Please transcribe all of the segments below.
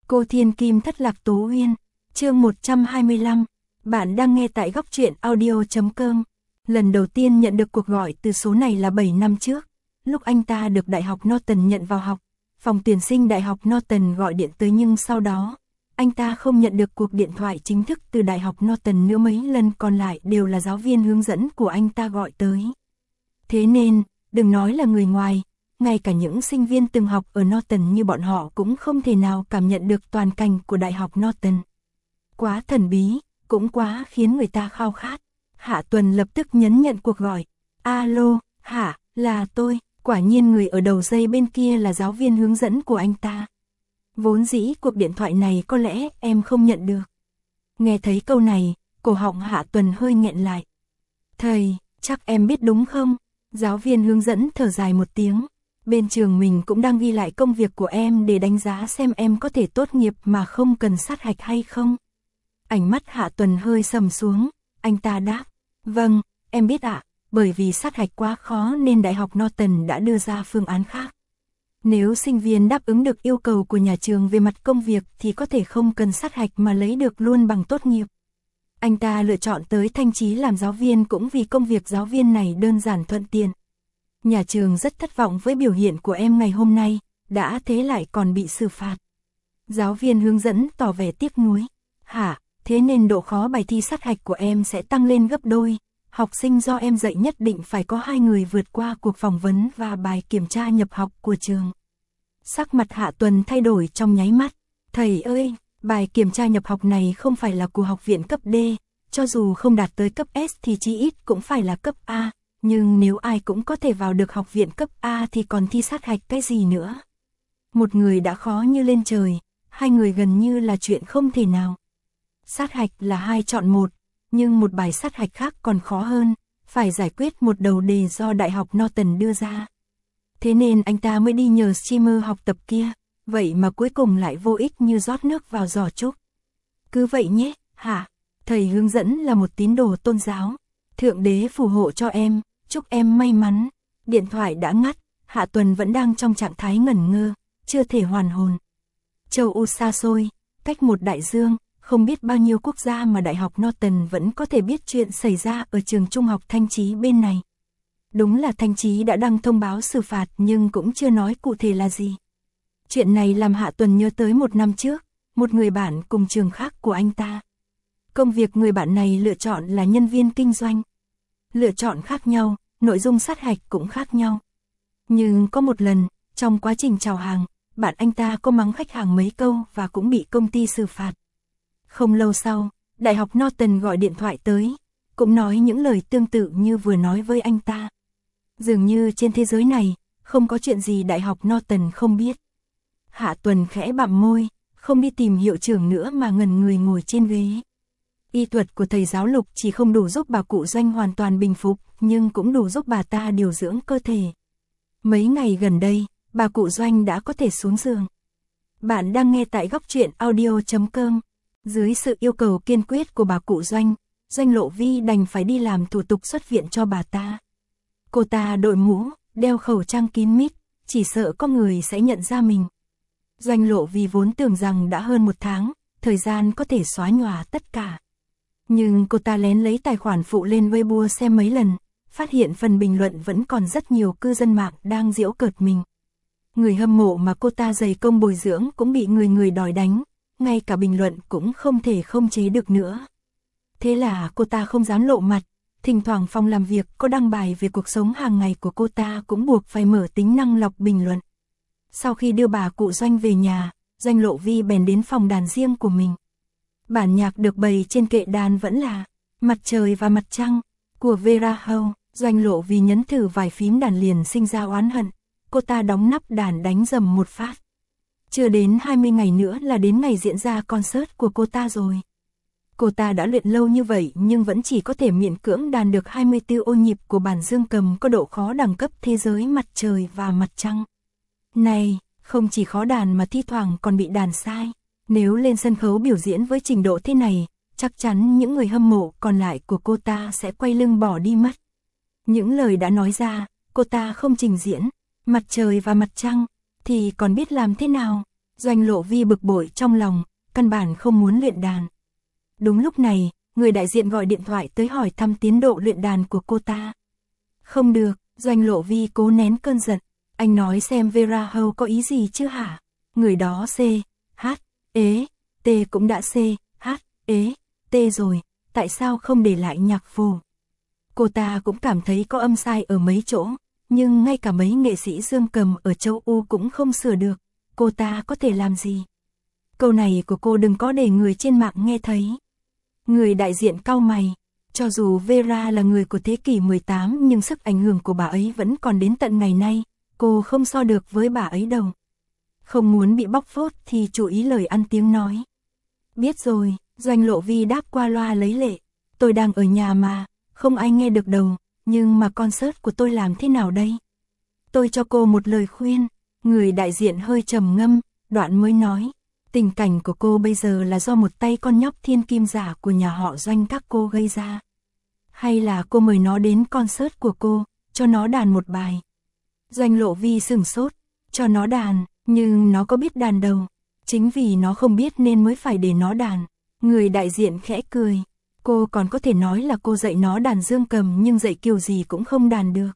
Cô Thiên Kim thất lạc Tố Uyên, chương 125, bạn đang nghe tại góc truyện audio.com. Lần đầu tiên nhận được cuộc gọi từ số này là 7 năm trước, lúc anh ta được Đại học Norton nhận vào học. Phòng tuyển sinh Đại học Norton gọi điện tới nhưng sau đó, anh ta không nhận được cuộc điện thoại chính thức từ Đại học Norton nữa, mấy lần còn lại đều là giáo viên hướng dẫn của anh ta gọi tới. Thế nên, đừng nói là người ngoài, ngay cả những sinh viên từng học ở Norton như bọn họ cũng không thể nào cảm nhận được toàn cảnh của Đại học Norton. Quá thần bí, cũng quá khiến người ta khao khát. Hạ Tuần lập tức nhấn nhận cuộc gọi. Alo, Hạ, là tôi. Quả nhiên người ở đầu dây bên kia là giáo viên hướng dẫn của anh ta. Vốn dĩ cuộc điện thoại này có lẽ em không nhận được. Nghe thấy câu này, cổ họng Hạ Tuần hơi nghẹn lại. Thầy, chắc em biết đúng không? Giáo viên hướng dẫn thở dài một tiếng. Bên trường mình cũng đang ghi lại công việc của em để đánh giá xem em có thể tốt nghiệp mà không cần sát hạch hay không. Ánh mắt Hạ Tuần hơi sầm xuống, anh ta đáp. Vâng, em biết ạ, bởi vì sát hạch quá khó nên Đại học Norton đã đưa ra phương án khác. Nếu sinh viên đáp ứng được yêu cầu của nhà trường về mặt công việc thì có thể không cần sát hạch mà lấy được luôn bằng tốt nghiệp. Anh ta lựa chọn tới Thanh Chí làm giáo viên cũng vì công việc giáo viên này đơn giản thuận tiện. Nhà trường rất thất vọng với biểu hiện của em ngày hôm nay, đã thế lại còn bị xử phạt. Giáo viên hướng dẫn tỏ vẻ tiếc nuối. Hả, thế nên độ khó bài thi sát hạch của em sẽ tăng lên gấp đôi. Học sinh do em dạy nhất định phải có 2 người vượt qua cuộc phỏng vấn và bài kiểm tra nhập học của trường. Sắc mặt Hạ Tuần thay đổi trong nháy mắt. Thầy ơi, bài kiểm tra nhập học này không phải là của học viện cấp D, cho dù không đạt tới cấp S thì chí ít cũng phải là cấp A. Nhưng nếu ai cũng có thể vào được học viện cấp A thì còn thi sát hạch cái gì nữa. Một người đã khó như lên trời, 2 người gần như là chuyện không thể nào. Sát hạch là 2 chọn 1, nhưng một bài sát hạch khác còn khó hơn, phải giải quyết một đầu đề do Đại học Norton đưa ra. Thế nên anh ta mới đi nhờ streamer học tập kia, vậy mà cuối cùng lại vô ích như rót nước vào giỏ trúc. Cứ vậy nhé, hả? Thầy hướng dẫn là một tín đồ tôn giáo. Thượng đế phù hộ cho em, chúc em may mắn. Điện thoại đã ngắt, Hạ Tuần vẫn đang trong trạng thái ngẩn ngơ, chưa thể hoàn hồn. Châu Âu xa xôi, cách một đại dương, không biết bao nhiêu quốc gia mà Đại học Norton vẫn có thể biết chuyện xảy ra ở trường trung học Thanh Chí bên này. Đúng là Thanh Chí đã đăng thông báo xử phạt nhưng cũng chưa nói cụ thể là gì. Chuyện này làm Hạ Tuần nhớ tới 1 năm trước, một người bạn cùng trường khác của anh ta. Công việc người bạn này lựa chọn là nhân viên kinh doanh. Lựa chọn khác nhau, nội dung sát hạch cũng khác nhau. Nhưng có một lần, trong quá trình chào hàng, bạn anh ta có mắng khách hàng mấy câu và cũng bị công ty xử phạt. Không lâu sau, Đại học Norton gọi điện thoại tới, cũng nói những lời tương tự như vừa nói với anh ta. Dường như trên thế giới này, không có chuyện gì Đại học Norton không biết. Hạ Tuần khẽ bặm môi, không đi tìm hiệu trưởng nữa mà ngẩn người ngồi trên ghế. Y thuật của thầy giáo Lục chỉ không đủ giúp bà cụ Doanh hoàn toàn bình phục, nhưng cũng đủ giúp bà ta điều dưỡng cơ thể. Mấy ngày gần đây, bà cụ Doanh đã có thể xuống giường. Bạn đang nghe tại góc truyện audio.com. Dưới sự yêu cầu kiên quyết của bà cụ Doanh, Doanh Lộ Vi đành phải đi làm thủ tục xuất viện cho bà ta. Cô ta đội mũ, đeo khẩu trang kín mít, chỉ sợ có người sẽ nhận ra mình. Doanh Lộ Vi vốn tưởng rằng đã hơn 1 tháng, thời gian có thể xóa nhòa tất cả. Nhưng cô ta lén lấy tài khoản phụ lên Weibo xem mấy lần, phát hiện phần bình luận vẫn còn rất nhiều cư dân mạng đang giễu cợt mình. Người hâm mộ mà cô ta dày công bồi dưỡng cũng bị người đòi đánh, ngay cả bình luận cũng không thể không chế được nữa. Thế là cô ta không dám lộ mặt, thỉnh thoảng phòng làm việc có đăng bài về cuộc sống hàng ngày của cô ta cũng buộc phải mở tính năng lọc bình luận. Sau khi đưa bà cụ Doanh về nhà, Doanh Lộ Vi bèn đến phòng đàn riêng của mình. Bản nhạc được bày trên kệ đàn vẫn là Mặt Trời và Mặt Trăng của Vera Hậu. Doanh Lộ Vi nhấn thử vài phím đàn liền sinh ra oán hận. Cô ta đóng nắp đàn đánh dầm một phát. Chưa đến 20 ngày nữa là đến ngày diễn ra concert của cô ta rồi. Cô ta đã luyện lâu như vậy nhưng vẫn chỉ có thể miễn cưỡng đàn được 24 ô nhịp của bản dương cầm có độ khó đẳng cấp thế giới Mặt Trời và Mặt Trăng. Này, không chỉ khó đàn mà thi thoảng còn bị đàn sai. Nếu lên sân khấu biểu diễn với trình độ thế này, chắc chắn những người hâm mộ còn lại của cô ta sẽ quay lưng bỏ đi mất. Những lời đã nói ra, cô ta không trình diễn Mặt Trời và Mặt Trăng, thì còn biết làm thế nào? Doanh Lộ Vi bực bội trong lòng, căn bản không muốn luyện đàn. Đúng lúc này, người đại diện gọi điện thoại tới hỏi thăm tiến độ luyện đàn của cô ta. Không được, Doanh Lộ Vi cố nén cơn giận. Anh nói xem Vera Hâu có ý gì chứ hả? Người đó C, H, ế, T cũng đã C, H, ế, T rồi, tại sao không để lại nhạc phổ? Cô ta cũng cảm thấy có âm sai ở mấy chỗ, nhưng ngay cả mấy nghệ sĩ dương cầm ở châu Âu cũng không sửa được, cô ta có thể làm gì? Câu này của cô đừng có để người trên mạng nghe thấy. Người đại diện cau mày, cho dù Vera là người của thế kỷ 18 nhưng sức ảnh hưởng của bà ấy vẫn còn đến tận ngày nay, cô không so được với bà ấy đâu. Không muốn bị bóc phốt thì chú ý lời ăn tiếng nói. Biết rồi, Doanh Lộ Vi đáp qua loa lấy lệ, tôi đang ở nhà mà, không ai nghe được đâu, nhưng mà concert của tôi làm thế nào đây? Tôi cho cô một lời khuyên, người đại diện hơi trầm ngâm, đoạn mới nói, tình cảnh của cô bây giờ là do một tay con nhóc thiên kim giả của nhà họ Doanh các cô gây ra. Hay là cô mời nó đến concert của cô, cho nó đàn một bài. Doanh Lộ Vi sửng sốt, cho nó đàn, nhưng nó có biết đàn đâu. Chính vì nó không biết nên mới phải để nó đàn. Người đại diện khẽ cười, cô còn có thể nói là cô dạy nó đàn dương cầm nhưng dạy kiểu gì cũng không đàn được.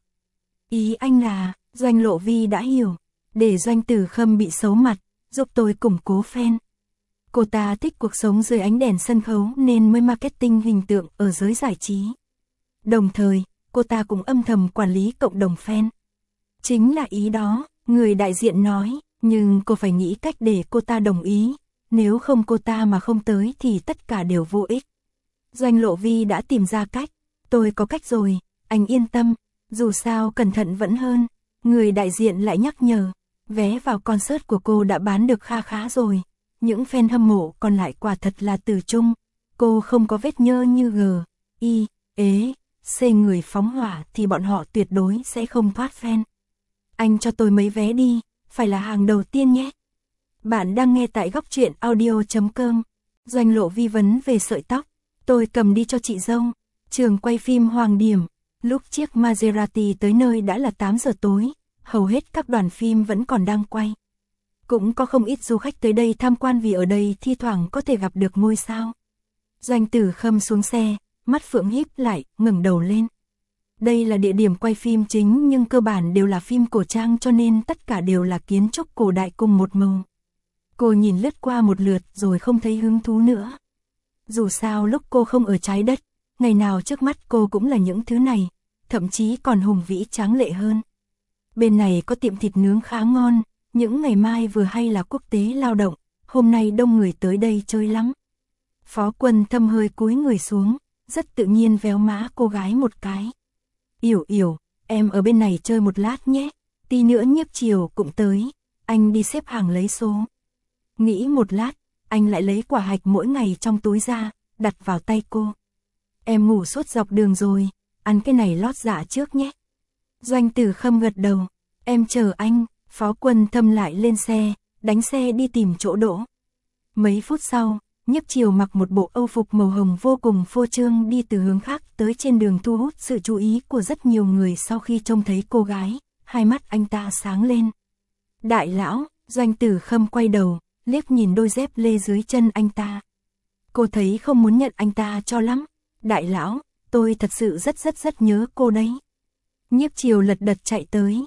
Ý anh là, Doanh Lộ Vi đã hiểu, để Doanh Tử Khâm bị xấu mặt, giúp tôi củng cố fan. Cô ta thích cuộc sống dưới ánh đèn sân khấu nên mới marketing hình tượng ở giới giải trí. Đồng thời, cô ta cũng âm thầm quản lý cộng đồng fan. Chính là ý đó, người đại diện nói, nhưng cô phải nghĩ cách để cô ta đồng ý, nếu không cô ta mà không tới thì tất cả đều vô ích. Doanh Lộ Vi đã tìm ra cách, tôi có cách rồi, anh yên tâm, dù sao cẩn thận vẫn hơn. Người đại diện lại nhắc nhở, vé vào concert của cô đã bán được kha khá rồi, những fan hâm mộ còn lại quả thật là từ chung, cô không có vết nhơ như G, I, ế, C người phóng hỏa thì bọn họ tuyệt đối sẽ không thoát fan. Anh cho tôi mấy vé đi, phải là hàng đầu tiên nhé. Bạn đang nghe tại góc truyện audio.com. Doanh Lộ Vi vấn về sợi tóc, tôi cầm đi cho chị dâu. Trường quay phim Hoàng Điểm, lúc chiếc Maserati tới nơi đã là 8 giờ tối, hầu hết các đoàn phim vẫn còn đang quay. Cũng có không ít du khách tới đây tham quan vì ở đây thi thoảng có thể gặp được ngôi sao. Doanh Tử Khâm xuống xe, mắt phượng híp lại, ngẩng đầu lên. Đây là địa điểm quay phim chính nhưng cơ bản đều là phim cổ trang cho nên tất cả đều là kiến trúc cổ đại cùng một màu. Cô nhìn lướt qua một lượt rồi không thấy hứng thú nữa. Dù sao lúc cô không ở trái đất, ngày nào trước mắt cô cũng là những thứ này, thậm chí còn hùng vĩ tráng lệ hơn. Bên này có tiệm thịt nướng khá ngon, những ngày mai vừa hay là quốc tế lao động, hôm nay đông người tới đây chơi lắm. Phó Quân Thâm hơi cúi người xuống, rất tự nhiên véo má cô gái một cái. Yểu Yểu, em ở bên này chơi một lát nhé, tí nữa Nhiếp Chiều cũng tới, anh đi xếp hàng lấy số. Nghĩ một lát, anh lại lấy quả hạch mỗi ngày trong túi ra, đặt vào tay cô. Em ngủ suốt dọc đường rồi, ăn cái này lót dạ trước nhé. Doanh Tử Khâm gật đầu, em chờ anh. Phó Quân Thâm lại lên xe, đánh xe đi tìm chỗ đỗ. Mấy phút sau, Nhiếp Chiều mặc một bộ âu phục màu hồng vô cùng phô trương đi từ hướng khác tới trên đường thu hút sự chú ý của rất nhiều người sau khi trông thấy cô gái, hai mắt anh ta sáng lên. Đại lão, Doanh Tử Khâm quay đầu, liếc nhìn đôi dép lê dưới chân anh ta. Cô thấy không muốn nhận anh ta cho lắm. Đại lão, tôi thật sự rất nhớ cô đấy. Nhiếp Chiều lật đật chạy tới.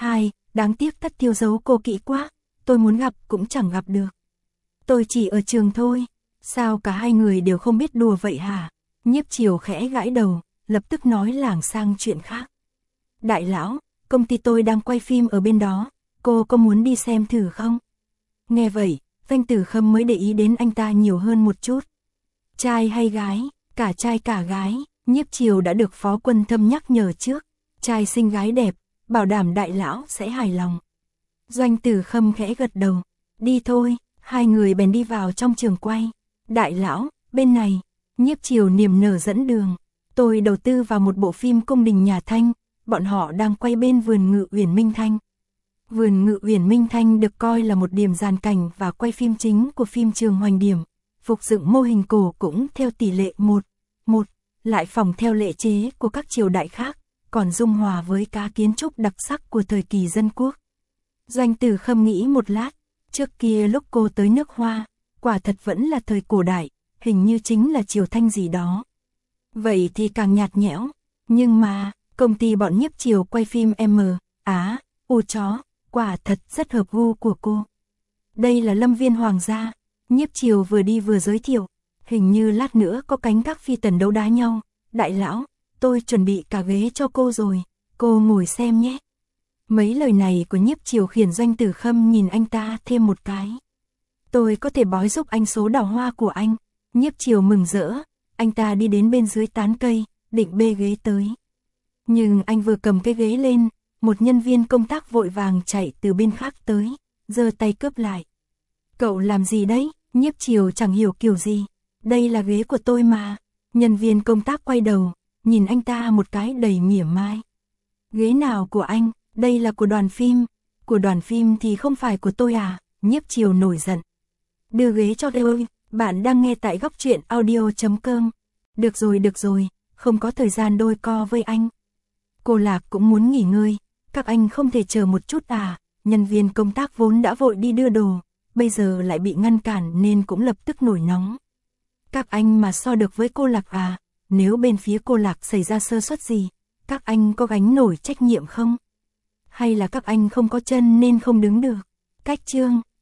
Đáng tiếc Thất Tiêu giấu cô kỹ quá, tôi muốn gặp cũng chẳng gặp được. Tôi chỉ ở trường thôi, sao cả hai người đều không biết đùa vậy hả? Nhiếp Chiều khẽ gãi đầu, lập tức nói lảng sang chuyện khác. Đại lão, công ty tôi đang quay phim ở bên đó, cô có muốn đi xem thử không? Nghe vậy, Doanh Tử Khâm mới để ý đến anh ta nhiều hơn một chút. Trai hay gái, cả trai cả gái, Nhiếp Chiều đã được Phó Quân Thâm nhắc nhở trước, trai xinh gái đẹp, bảo đảm đại lão sẽ hài lòng. Doanh Tử Khâm khẽ gật đầu, đi thôi, hai người bèn đi vào trong trường quay. Đại lão, bên này, Nhiếp Chiều niềm nở dẫn đường, tôi đầu tư vào một bộ phim cung đình nhà Thanh, bọn họ đang quay bên vườn ngự Uyển Minh Thanh. Vườn ngự Uyển Minh Thanh được coi là một điểm dàn cảnh và quay phim chính của phim trường Hoành Điểm, phục dựng mô hình cổ cũng theo tỷ lệ 1:1, lại phòng theo lệ chế của các triều đại khác, còn dung hòa với các kiến trúc đặc sắc của thời kỳ dân quốc. Doanh Tử Khâm nghĩ một lát, Trước kia lúc cô tới nước Hoa, quả thật vẫn là thời cổ đại, hình như chính là Triều Thanh gì đó. Vậy thì càng nhạt nhẽo, nhưng mà, công ty bọn Nhiếp Triều quay phim U chó, quả thật rất hợp gu của cô. Đây là lâm viên hoàng gia, Nhiếp Triều vừa đi vừa giới thiệu, hình như lát nữa có cánh các phi tần đấu đá nhau. Đại lão, tôi chuẩn bị cả ghế cho cô rồi, cô ngồi xem nhé. Mấy lời này của Nhiếp Triều khiến Doanh Tử Khâm nhìn anh ta thêm một cái. Tôi có thể bói giúp anh số đào hoa của anh. Nhiếp Triều mừng rỡ, anh ta đi đến bên dưới tán cây, định bê ghế tới. Nhưng anh vừa cầm cái ghế lên, một nhân viên công tác vội vàng chạy từ bên khác tới, giơ tay cướp lại. Cậu làm gì đấy? Nhiếp Triều chẳng hiểu kiểu gì. Đây là ghế của tôi mà. Nhân viên công tác quay đầu, nhìn anh ta một cái đầy mỉa mai. Ghế nào của anh? Đây là của đoàn phim. Của đoàn phim thì không phải của tôi à? Nhiếp Triều nổi giận. Đưa ghế cho tôi. Bạn đang nghe tại góc truyện audio.com. Được rồi, không có thời gian đôi co với anh. Cô Lạc cũng muốn nghỉ ngơi. Các anh không thể chờ một chút à? Nhân viên công tác vốn đã vội đi đưa đồ, bây giờ lại bị ngăn cản nên cũng lập tức nổi nóng. Các anh mà so được với cô Lạc à? Nếu bên phía cô Lạc xảy ra sơ suất gì, các anh có gánh nổi trách nhiệm không? Hay là các anh không có chân nên không đứng được? Cách chương